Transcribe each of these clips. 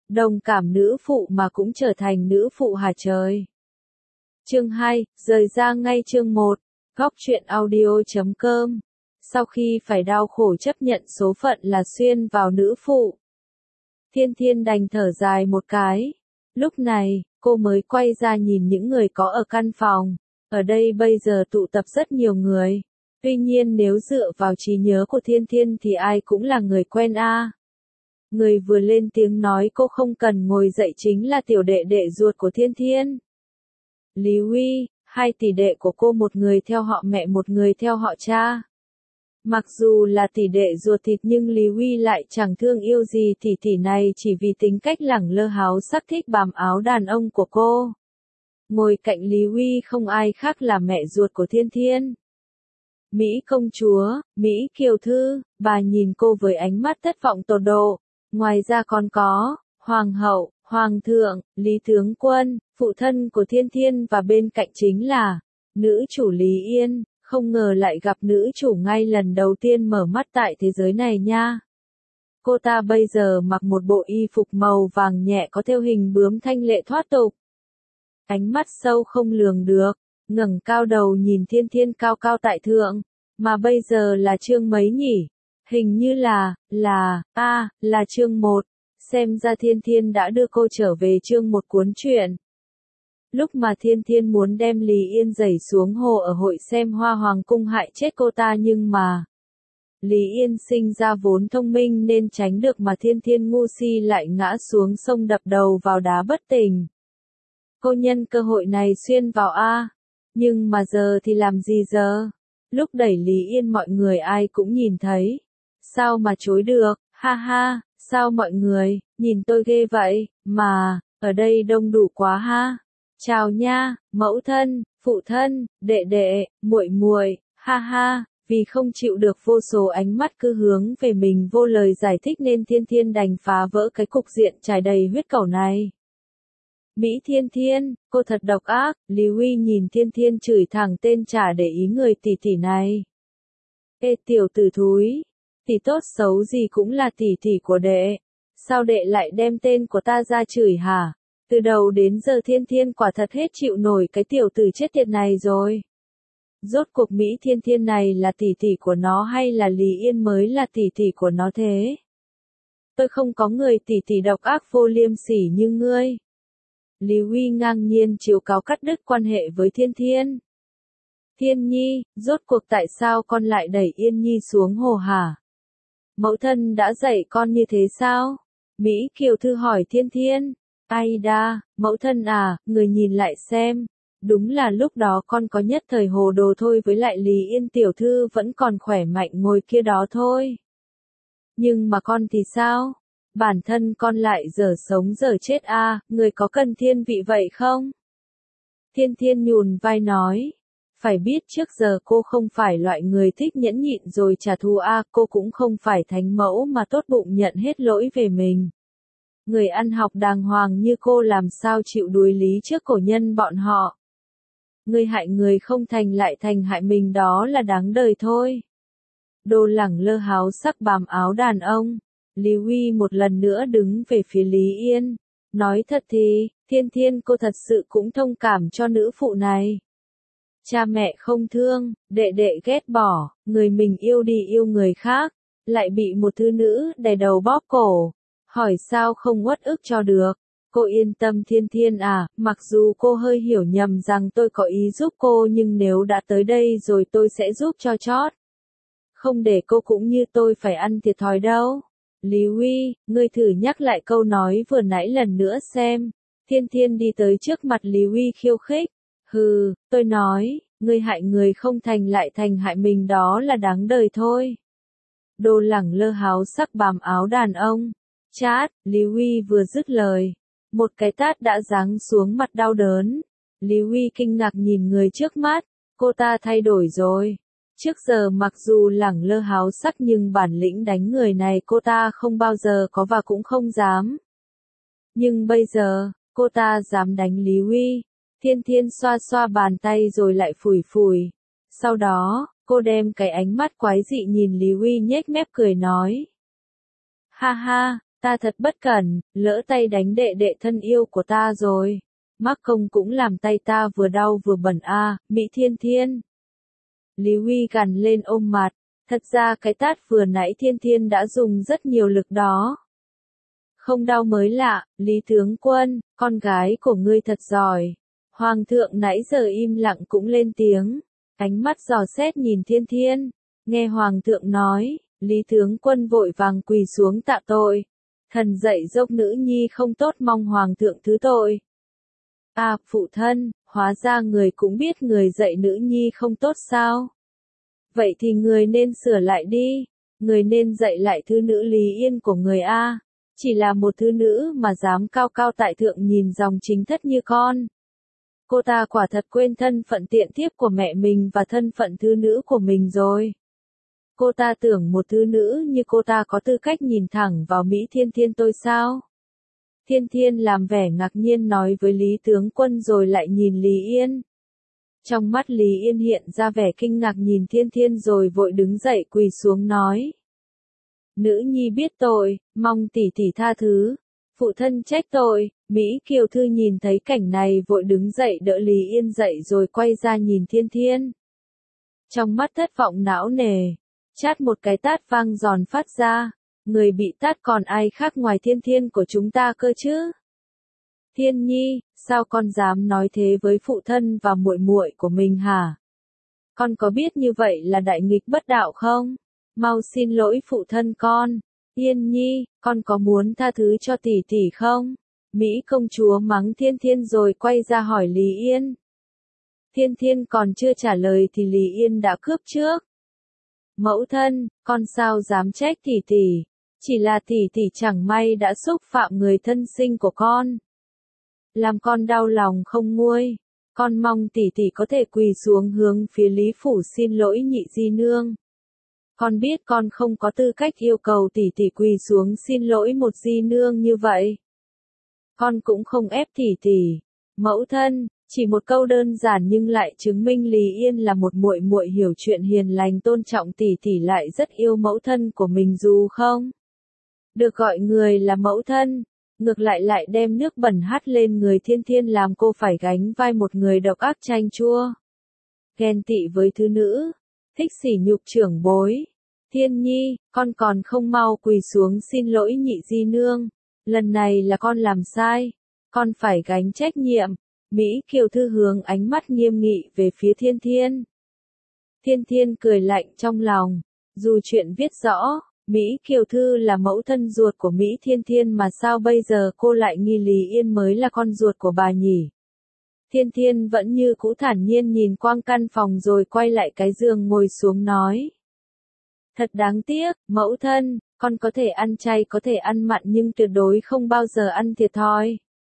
Đồng cảm nữ phụ mà cũng trở thành nữ phụ hả trời. Chương 2, rời ra ngay chương 1, góc truyện audio.com. Sau khi phải đau khổ chấp nhận số phận là xuyên vào nữ phụ, Thiên Thiên đành thở dài một cái. Lúc này, cô mới quay ra nhìn những người có ở căn phòng. Ở đây bây giờ tụ tập rất nhiều người. Tuy nhiên nếu dựa vào trí nhớ của Thiên Thiên thì ai cũng là người quen a. Người vừa lên tiếng nói cô không cần ngồi dậy chính là tiểu đệ đệ ruột của Thiên Thiên. Lý Huy, hai tỷ đệ của cô, một người theo họ mẹ một người theo họ cha. Mặc dù là tỷ đệ ruột thịt nhưng Lý Huy lại chẳng thương yêu gì tỷ tỷ này chỉ vì tính cách lẳng lơ háo sắc thích bám áo đàn ông của cô. Ngồi cạnh Lý Huy không ai khác là mẹ ruột của Thiên Thiên. Mỹ công chúa, Mỹ Kiều Thư, bà nhìn cô với ánh mắt thất vọng tột độ. Ngoài ra còn có, Hoàng hậu, Hoàng thượng, Lý tướng quân, phụ thân của Thiên Thiên và bên cạnh chính là nữ chủ Lý Yên. Không ngờ lại gặp nữ chủ ngay lần đầu tiên mở mắt tại thế giới này nha. Cô ta bây giờ mặc một bộ y phục màu vàng nhẹ có thêu hình bướm thanh lệ thoát tục. Ánh mắt sâu không lường được, ngẩng cao đầu nhìn Thiên Thiên cao cao tại thượng. Mà bây giờ là chương mấy nhỉ? Hình như là chương 1. Xem ra Thiên Thiên đã đưa cô trở về chương 1 cuốn truyện. Lúc mà Thiên Thiên muốn đem Lý Yên giày xuống hồ ở hội xem hoa hoàng cung hại chết cô ta nhưng mà Lý Yên sinh ra vốn thông minh nên tránh được mà Thiên Thiên ngu si lại ngã xuống sông đập đầu vào đá bất tỉnh. Cô nhân cơ hội này xuyên vào a. Nhưng mà giờ thì làm gì giờ? Lúc đẩy Lý Yên mọi người ai cũng nhìn thấy. Sao mà chối được, ha ha, sao mọi người, nhìn tôi ghê vậy, mà, ở đây đông đủ quá ha. Chào nha, mẫu thân, phụ thân, đệ đệ, muội muội, ha ha, vì không chịu được vô số ánh mắt cứ hướng về mình vô lời giải thích nên Thiên Thiên đành phá vỡ cái cục diện trải đầy huyết cẩu này. Mỹ Thiên Thiên, cô thật độc ác, Lý Huy nhìn Thiên Thiên chửi thẳng tên chả để ý người tỷ tỷ này. Ê tiểu tử thúi, tỷ tốt xấu gì cũng là tỷ tỷ của đệ, sao đệ lại đem tên của ta ra chửi hả? Từ đầu đến giờ Thiên Thiên quả thật hết chịu nổi cái tiểu tử chết tiệt này rồi. Rốt cuộc Mỹ Thiên Thiên này là tỷ tỷ của nó hay là Lý Yên mới là tỷ tỷ của nó thế? Tôi không có người tỷ tỷ độc ác vô liêm sỉ như ngươi. Lý Huy ngang nhiên chiếu cáo cắt đứt quan hệ với Thiên Thiên. Thiên Nhi, rốt cuộc tại sao con lại đẩy Yên Nhi xuống hồ hả? Mẫu thân đã dạy con như thế sao? Mỹ Kiều Thư hỏi Thiên Thiên. Ai đa, mẫu thân à, người nhìn lại xem. Đúng là lúc đó con có nhất thời hồ đồ thôi, với lại Lý Yên tiểu thư vẫn còn khỏe mạnh ngồi kia đó thôi. Nhưng mà con thì sao? Bản thân con lại dở sống dở chết a, người có cần thiên vị vậy không? Thiên Thiên nhún vai nói. Phải biết trước giờ cô không phải loại người thích nhẫn nhịn rồi trả thù a, cô cũng không phải thánh mẫu mà tốt bụng nhận hết lỗi về mình. Người ăn học đàng hoàng như cô làm sao chịu đuối lý trước cổ nhân bọn họ. Người hại người không thành lại thành hại mình đó là đáng đời thôi. Đồ lẳng lơ háo sắc bám áo đàn ông. Lý Huy một lần nữa đứng về phía Lý Yên. Nói thật thì, Thiên Thiên cô thật sự cũng thông cảm cho nữ phụ này. Cha mẹ không thương, đệ đệ ghét bỏ, người mình yêu đi yêu người khác, lại bị một thứ nữ đè đầu bóp cổ. Hỏi sao không uất ức cho được. Cô yên tâm Thiên Thiên à, mặc dù cô hơi hiểu nhầm rằng tôi có ý giúp cô nhưng nếu đã tới đây rồi tôi sẽ giúp cho chót. Không để cô cũng như tôi phải ăn thiệt thòi đâu. Lý Huy, ngươi thử nhắc lại câu nói vừa nãy lần nữa xem. Thiên Thiên đi tới trước mặt Lý Huy khiêu khích. Hừ, tôi nói, ngươi hại người không thành lại thành hại mình đó là đáng đời thôi. Đồ lẳng lơ háo sắc bám áo đàn ông. Chát, Lý Huy vừa dứt lời. Một cái tát đã giáng xuống mặt đau đớn. Lý Huy kinh ngạc nhìn người trước mắt. Cô ta thay đổi rồi. Trước giờ mặc dù lẳng lơ háo sắc nhưng bản lĩnh đánh người này cô ta không bao giờ có và cũng không dám. Nhưng bây giờ, cô ta dám đánh Lý Huy. Thiên Thiên xoa xoa bàn tay rồi lại phủi phủi. Sau đó, cô đem cái ánh mắt quái dị nhìn Lý Huy nhếch mép cười nói. Ha ha, Ta thật bất cẩn, lỡ tay đánh đệ đệ thân yêu của ta rồi. Mắc công cũng làm tay ta vừa đau vừa bẩn a, Mỹ Thiên Thiên. Lý Huy gằn lên ôm mặt, thật ra cái tát vừa nãy Thiên Thiên đã dùng rất nhiều lực đó. Không đau mới lạ, Lý tướng quân, con gái của ngươi thật giỏi. Hoàng thượng nãy giờ im lặng cũng lên tiếng, ánh mắt dò xét nhìn Thiên Thiên. Nghe Hoàng thượng nói, Lý tướng quân vội vàng quỳ xuống tạ tội. Thần dạy dỗ nữ nhi không tốt, mong Hoàng thượng thứ tội. À, phụ thân, hóa ra người cũng biết người dạy nữ nhi không tốt sao? Vậy thì người nên sửa lại đi, người nên dạy lại thứ nữ Lý Yên của người a. Chỉ là một thứ nữ mà dám cao cao tại thượng nhìn dòng chính thất như con. Cô ta quả thật quên thân phận tiện thiếp của mẹ mình và thân phận thứ nữ của mình rồi. Cô ta tưởng một thứ nữ như cô ta có tư cách nhìn thẳng vào Mỹ Thiên Thiên tôi sao? Thiên Thiên làm vẻ ngạc nhiên nói với Lý tướng quân rồi lại nhìn Lý Yên. Trong mắt Lý Yên hiện ra vẻ kinh ngạc nhìn Thiên Thiên rồi vội đứng dậy quỳ xuống nói. Nữ nhi biết tội, mong tỷ tỷ tha thứ. Phụ thân trách tội. Mỹ Kiều Thư nhìn thấy cảnh này vội đứng dậy đỡ Lý Yên dậy rồi quay ra nhìn Thiên Thiên. Trong mắt thất vọng não nề, chát một cái tát vang giòn phát ra. Người bị tát còn ai khác ngoài Thiên Thiên của chúng ta cơ chứ? Thiên Nhi, sao con dám nói thế với phụ thân và muội muội của mình hả? Con có biết như vậy là đại nghịch bất đạo không? Mau xin lỗi phụ thân con. Yên Nhi, con có muốn tha thứ cho tỷ tỷ không? Mỹ công chúa mắng Thiên Thiên rồi quay ra hỏi Lý Yên. Thiên Thiên còn chưa trả lời thì Lý Yên đã cướp trước. Mẫu thân, con sao dám trách tỷ tỷ? Chỉ là tỷ tỷ chẳng may đã xúc phạm người thân sinh của con. Làm con đau lòng không nguôi. Con mong tỷ tỷ có thể quỳ xuống hướng phía Lý Phủ xin lỗi nhị di nương. Con biết con không có tư cách yêu cầu tỷ tỷ quỳ xuống xin lỗi một di nương như vậy. Con cũng không ép tỷ tỷ. Mẫu thân, chỉ một câu đơn giản nhưng lại chứng minh Lý Yên là một muội muội hiểu chuyện hiền lành tôn trọng tỷ tỷ lại rất yêu mẫu thân của mình dù không được gọi người là mẫu thân, ngược lại đem nước bẩn hắt lên người Thiên Thiên làm cô phải gánh vai một người độc ác chanh chua. Ghen tị với thứ nữ, thích sỉ nhục trưởng bối. Thiên Nhi, con còn không mau quỳ xuống xin lỗi nhị di nương. Lần này là con làm sai, con phải gánh trách nhiệm. Mỹ Kiều Thư hướng ánh mắt nghiêm nghị về phía Thiên Thiên. Thiên Thiên cười lạnh trong lòng, dù chuyện viết rõ, Mỹ Kiều Thư là mẫu thân ruột của Mỹ Thiên Thiên mà sao bây giờ cô lại nghi Lý Yên mới là con ruột của bà nhỉ? Thiên Thiên vẫn như cũ thản nhiên nhìn quang căn phòng rồi quay lại cái giường ngồi xuống nói. Thật đáng tiếc, mẫu thân, con có thể ăn chay có thể ăn mặn nhưng tuyệt đối không bao giờ ăn thiệt thòi.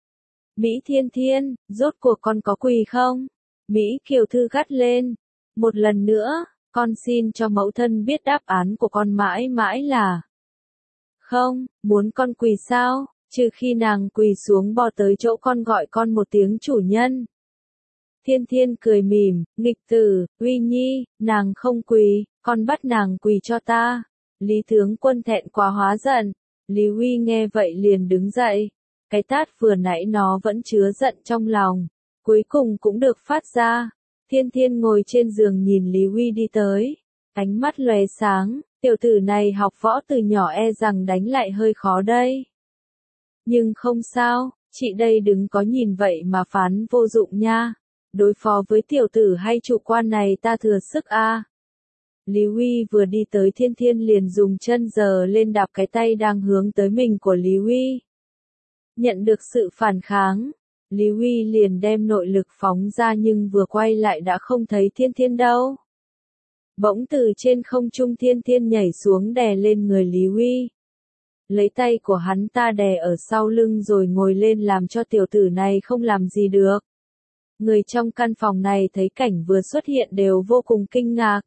Mỹ Thiên Thiên, rốt cuộc con có quỳ không? Mỹ Kiều Thư gắt lên. Một lần nữa, con xin cho mẫu thân biết đáp án của con mãi mãi là không, muốn con quỳ sao, trừ khi nàng quỳ xuống bò tới chỗ con gọi con một tiếng chủ nhân. Thiên Thiên cười mỉm, nghịch tử, Uy Nhi, nàng không quỳ, con bắt nàng quỳ cho ta. Lý tướng quân thẹn quá hóa giận. Lý Huy nghe vậy liền đứng dậy. Cái tát vừa nãy nó vẫn chứa giận trong lòng, cuối cùng cũng được phát ra. Thiên Thiên ngồi trên giường nhìn Lý Huy đi tới, ánh mắt lóe sáng, tiểu tử này học võ từ nhỏ e rằng đánh lại hơi khó đây. Nhưng không sao, chị đây đừng có nhìn vậy mà phán vô dụng nha. Đối phó với tiểu tử hay chủ quan này ta thừa sức a. Lý Huy vừa đi tới Thiên Thiên liền dùng chân giơ lên đạp cái tay đang hướng tới mình của Lý Huy. Nhận được sự phản kháng, Lý Huy liền đem nội lực phóng ra nhưng vừa quay lại đã không thấy Thiên Thiên đâu. Bỗng từ trên không trung Thiên Thiên nhảy xuống đè lên người Lý Huy. Lấy tay của hắn ta đè ở sau lưng rồi ngồi lên làm cho tiểu tử này không làm gì được. Người trong căn phòng này thấy cảnh vừa xuất hiện đều vô cùng kinh ngạc.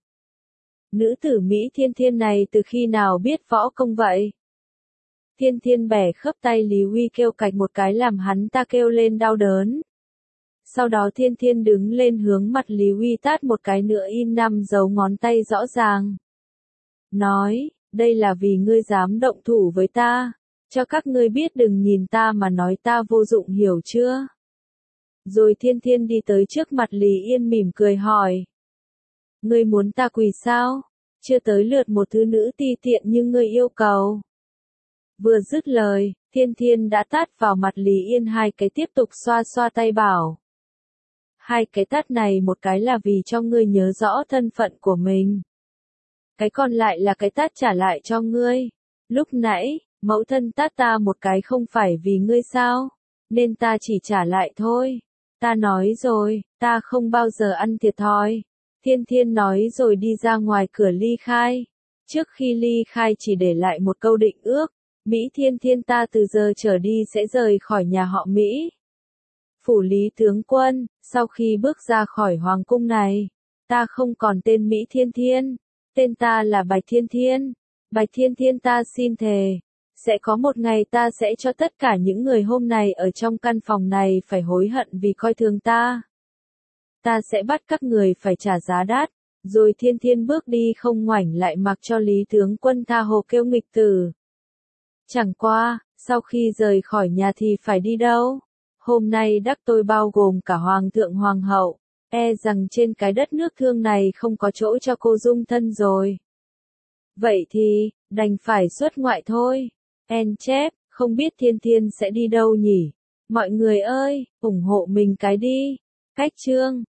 Nữ tử Mỹ Thiên Thiên này từ khi nào biết võ công vậy? Thiên Thiên bẻ khớp tay Lý Huy kêu cạch một cái làm hắn ta kêu lên đau đớn. Sau đó Thiên Thiên đứng lên hướng mặt Lý Huy tát một cái nữa in 5 dấu ngón tay rõ ràng. Nói, đây là vì ngươi dám động thủ với ta, Cho các ngươi biết đừng nhìn ta mà nói ta vô dụng hiểu chưa? Rồi Thiên Thiên đi tới trước mặt Lý Yên mỉm cười hỏi. Ngươi muốn ta quỳ sao? Chưa tới lượt một thứ nữ ti tiện như ngươi yêu cầu. Vừa dứt lời, Thiên Thiên đã tát vào mặt Lý Yên 2 cái tiếp tục xoa xoa tay bảo. 2 cái tát này một cái là vì cho ngươi nhớ rõ thân phận của mình. Cái còn lại là cái tát trả lại cho ngươi. Lúc nãy, mẫu thân tát ta một cái không phải vì ngươi sao? Nên ta chỉ trả lại thôi. Ta nói rồi, ta không bao giờ ăn thiệt thòi. Thiên Thiên nói rồi đi ra ngoài cửa ly khai. Trước khi ly khai chỉ để lại một câu định ước. Mỹ Thiên Thiên ta từ giờ trở đi sẽ rời khỏi nhà họ Mỹ. Phủ Lý tướng quân, sau khi bước ra khỏi hoàng cung này, ta không còn tên Mỹ Thiên Thiên. Tên ta là Bạch Thiên Thiên. Bạch Thiên Thiên ta xin thề. Sẽ có một ngày ta sẽ cho tất cả những người hôm nay ở trong căn phòng này phải hối hận vì coi thường ta. Ta sẽ bắt các người phải trả giá đắt. Rồi Thiên Thiên bước đi không ngoảnh lại mặc cho Lý tướng quân tha hồ kêu nghịch tử. Chẳng qua, sau khi rời khỏi nhà thì phải đi đâu? Hôm nay đắc tôi bao gồm cả hoàng thượng hoàng hậu, e rằng trên cái đất nước thương này không có chỗ cho cô dung thân rồi. Vậy thì, đành phải xuất ngoại thôi. En chép, không biết Thiên Thiên sẽ đi đâu nhỉ? Mọi người ơi, ủng hộ mình cái đi. Cách chương